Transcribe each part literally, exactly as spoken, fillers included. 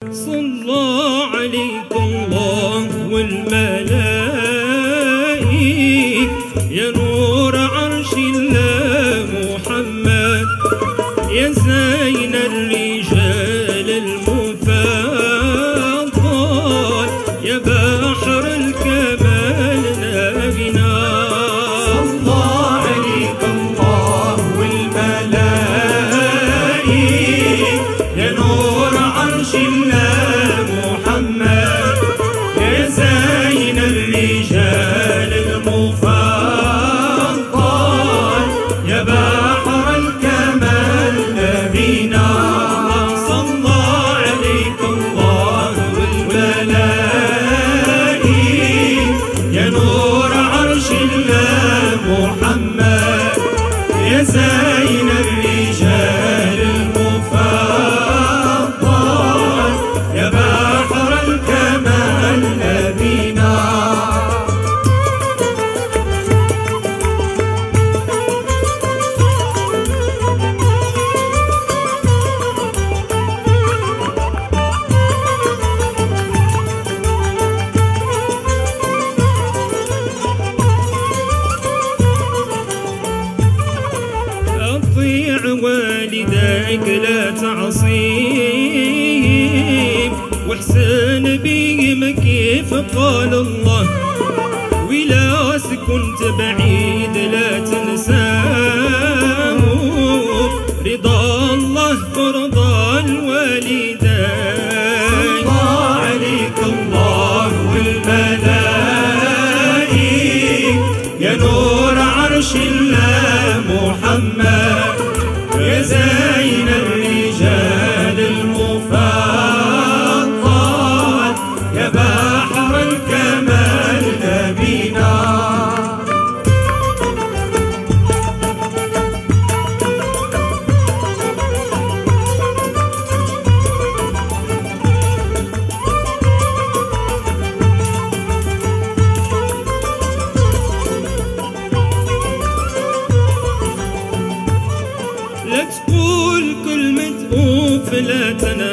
صلى عليك الله والملائك يا نور عرش الله محمد، يا زين الرجال المفضل، يا بحر الكمال نبينا. صلى عليك الله والملائك يا نور عرش الله محمد، يا زين الرجال المفضل، يا بحر الكمال نبينا. صلى عليك الله والملائك يا نور عرش الله محمد، يا زين الرجال المفضل، يا بحر الكمال نبينا. أطيع والديك لا تعصيهم، واحسن بهم كيف قال الله، ولا كنت بعيد لا تنساهم، رضا الله فرضى الوالدين. صلى عليك الله والملائك يا نور عرش الله محمد، يا زين الرجال المفضل، يا بحر الكمال نبينا. لا تقول كلمة أوف لا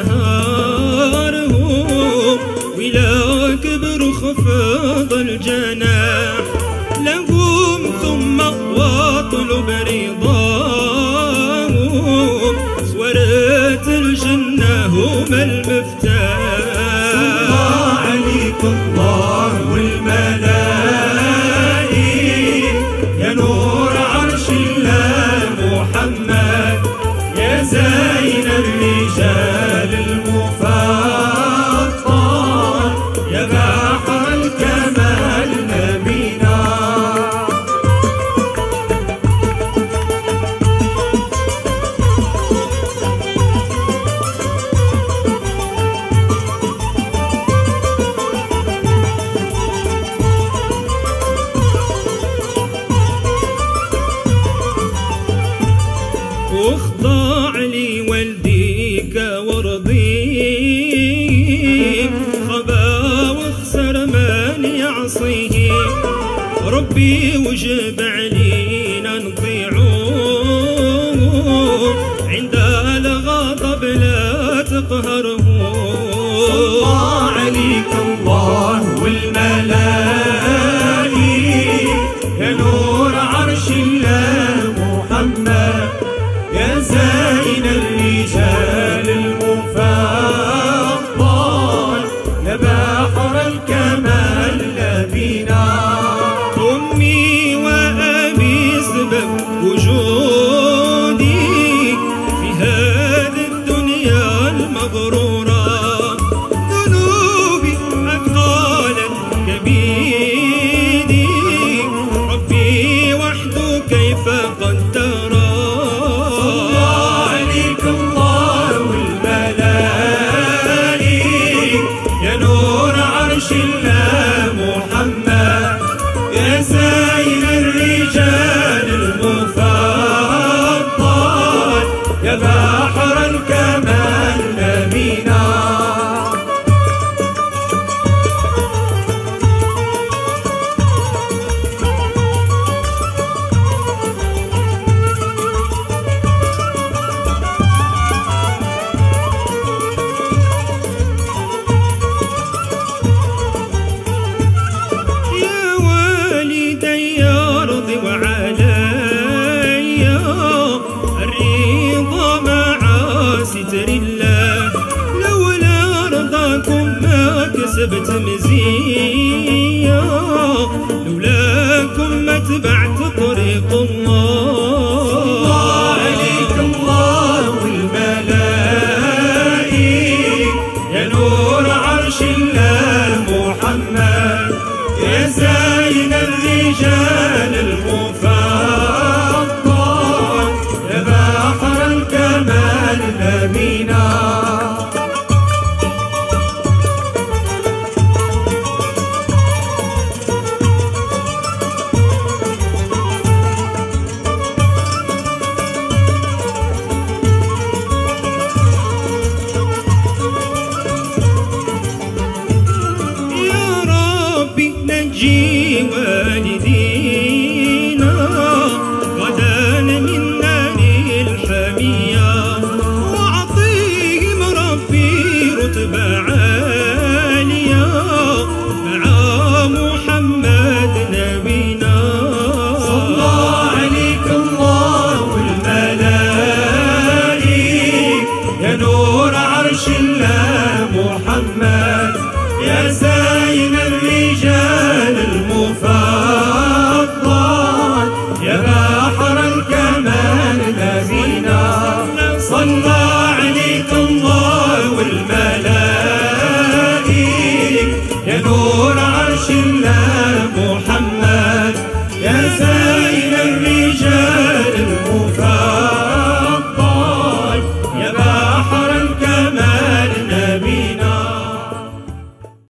تنهارهم، ولا كبر خفض الجناح لهم، ثم واطلب رضاهم، سورة الجنة هم المفتاح. صلى عليك الله والملائك يا نور عرش الله محمد، يا زين الرجال المفضل، يا بحر الكمال نبينا. واخضع لي والديك وارضيك، خبا واخسر من يعصيه، ربي وجب علينا نطيعوه، عند الغضب لا تقهرهم. صلى عليك الله والملائك يا نور عرش الله محمد، يا زين الرجال المفضل، يا بحر الكمال نبينا. أمي وأبي سبب وجودي في هذه الدنيا المغرورة، ذنوبي أثقال كسبت مزية، لولاكم ما تبعت طريق الله. الله عليك الله والملائك، يا نور عرش الله محمد، يا زين الرجال المفضل، يا بحر الكمال نبينا. نجي والدينا غدا من نار الحمية، وأعطيهم ربي رتبة عالية مع محمد نبينا. صلى عليك الله والملائك، يا نور عرش الله محمد، يا زين